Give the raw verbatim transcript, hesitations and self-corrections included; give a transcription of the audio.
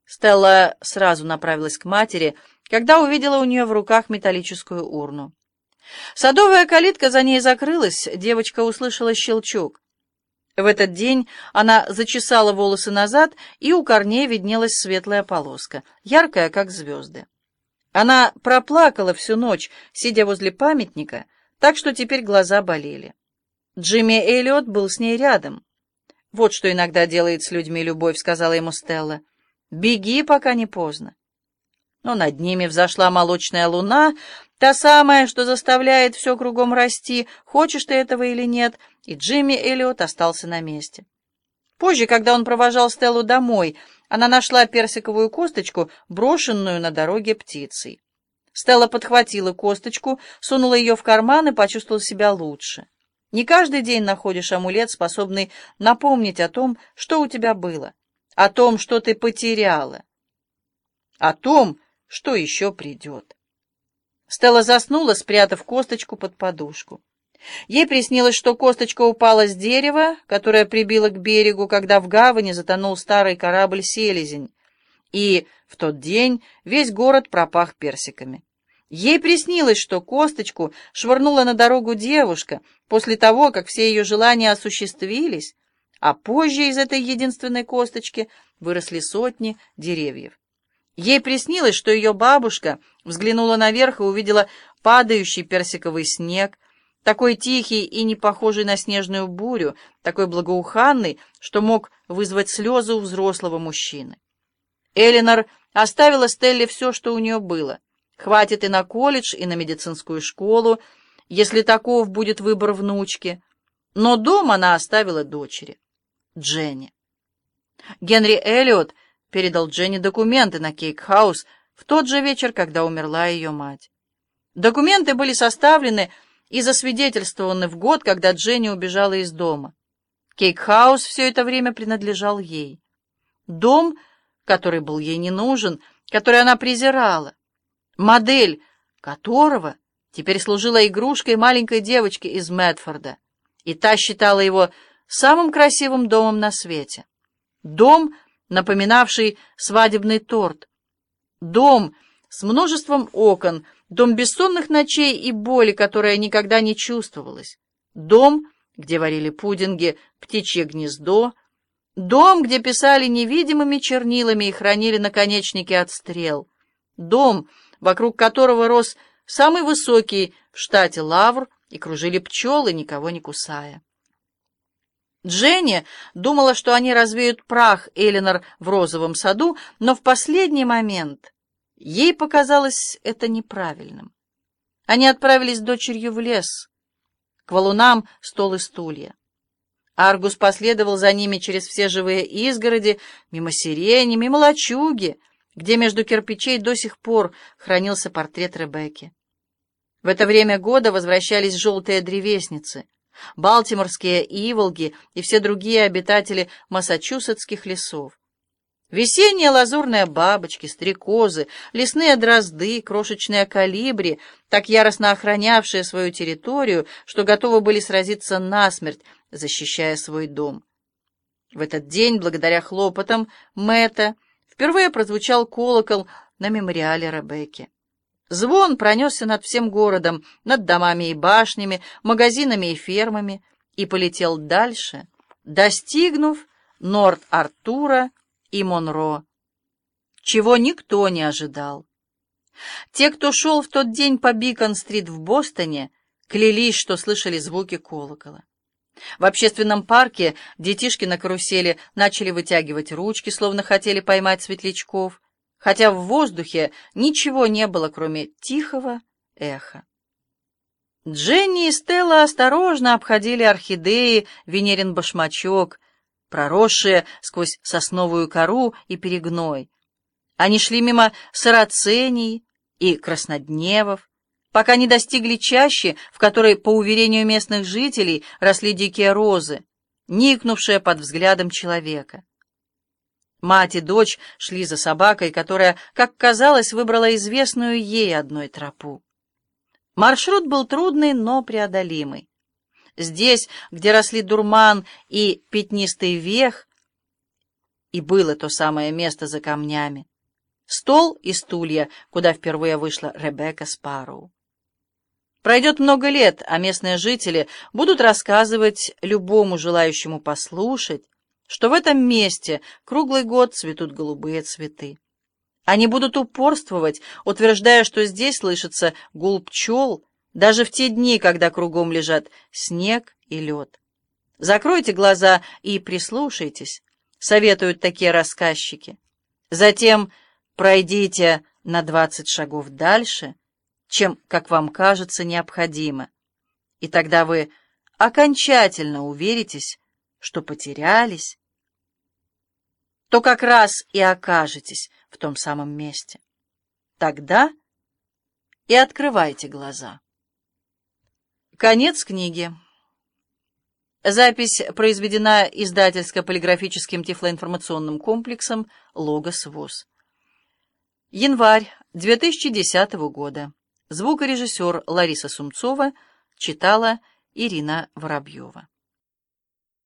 Стелла сразу направилась к матери, когда увидела у нее в руках металлическую урну. Садовая калитка за ней закрылась, девочка услышала щелчок. В этот день она зачесала волосы назад, и у корней виднелась светлая полоска, яркая, как звезды. Она проплакала всю ночь, сидя возле памятника, так что теперь глаза болели. Джимми Эллиот был с ней рядом. «Вот что иногда делает с людьми любовь», — сказала ему Стелла. «Беги, пока не поздно». Но над ними взошла молочная луна, та самая, что заставляет все кругом расти, хочешь ты этого или нет, и Джимми Эллиот остался на месте. Позже, когда он провожал Стеллу домой, она нашла персиковую косточку, брошенную на дороге птицей. Стелла подхватила косточку, сунула ее в карман и почувствовала себя лучше. Не каждый день находишь амулет, способный напомнить о том, что у тебя было, о том, что ты потеряла, о том, что еще придет. Стелла заснула, спрятав косточку под подушку. Ей приснилось, что косточка упала с дерева, которое прибило к берегу, когда в гавани затонул старый корабль «Селезень», и в тот день весь город пропах персиками. Ей приснилось, что косточку швырнула на дорогу девушка после того, как все ее желания осуществились, а позже из этой единственной косточки выросли сотни деревьев. Ей приснилось, что ее бабушка взглянула наверх и увидела падающий персиковый снег, такой тихий и не похожий на снежную бурю, такой благоуханный, что мог вызвать слезы у взрослого мужчины. Элинор оставила Стелле все, что у нее было. Хватит и на колледж, и на медицинскую школу, если таков будет выбор внучки. Но дом она оставила дочери, Дженни. Генри Эллиот передал Дженни документы на Кейк-хаус в тот же вечер, когда умерла ее мать. Документы были составлены и засвидетельствованы в год, когда Дженни убежала из дома. Кейк-хаус все это время принадлежал ей. Дом, который был ей не нужен, который она презирала, модель которого теперь служила игрушкой маленькой девочки из Медфорда, и та считала его самым красивым домом на свете. Дом, напоминавший свадебный торт. Дом с множеством окон, дом бессонных ночей и боли, которая никогда не чувствовалась. Дом, где варили пудинги «Птичье гнездо». Дом, где писали невидимыми чернилами и хранили наконечники от стрел. Дом, вокруг которого рос самый высокий в штате лавр и кружили пчелы, никого не кусая. Дженни думала, что они развеют прах Элинор в розовом саду, но в последний момент ей показалось это неправильным. Они отправились с дочерью в лес, к валунам стол и стулья. Аргус последовал за ними через все живые изгороди, мимо сирени, мимо лачуги, где между кирпичей до сих пор хранился портрет Ребекки. В это время года возвращались желтые древесницы, балтиморские иволги и все другие обитатели массачусетских лесов. Весенние лазурные бабочки, стрекозы, лесные дрозды, крошечные колибри, так яростно охранявшие свою территорию, что готовы были сразиться насмерть, защищая свой дом. В этот день, благодаря хлопотам Мэтта, впервые прозвучал колокол на мемориале Ребекки. Звон пронесся над всем городом, над домами и башнями, магазинами и фермами, и полетел дальше, достигнув Норт-Артура и Монро, чего никто не ожидал. Те, кто шел в тот день по Бикон-стрит в Бостоне, клялись, что слышали звуки колокола. В общественном парке детишки на карусели начали вытягивать ручки, словно хотели поймать светлячков, хотя в воздухе ничего не было, кроме тихого эха. Дженни и Стелла осторожно обходили орхидеи Венерин башмачок, проросшие сквозь сосновую кору и перегной. Они шли мимо сарацений и краснодневов, пока не достигли чащи, в которой, по уверению местных жителей, росли дикие розы, никнувшие под взглядом человека. Мать и дочь шли за собакой, которая, как казалось, выбрала известную ей одной тропу. Маршрут был трудный, но преодолимый. Здесь, где росли дурман и пятнистый вех, И было то самое место за камнями. Стол и стулья, куда впервые вышла Ребекка Спарроу. Пройдет много лет, а местные жители будут рассказывать любому желающему послушать, что в этом месте круглый год цветут голубые цветы. Они будут упорствовать, утверждая, что здесь слышится гул пчел, даже в те дни, когда кругом лежат снег и лед. Закройте глаза и прислушайтесь, советуют такие рассказчики. Затем пройдите на двадцать шагов дальше, чем, как вам кажется, необходимо, и тогда вы окончательно уверитесь, что потерялись, то как раз и окажетесь в том самом месте. Тогда и открывайте глаза. Конец книги. Запись произведена издательско-полиграфическим тифлоинформационным комплексом «Логос ВОС». Январь две тысячи десятого года. Звукорежиссер Лариса Сумцова читала Ирина Воробьева.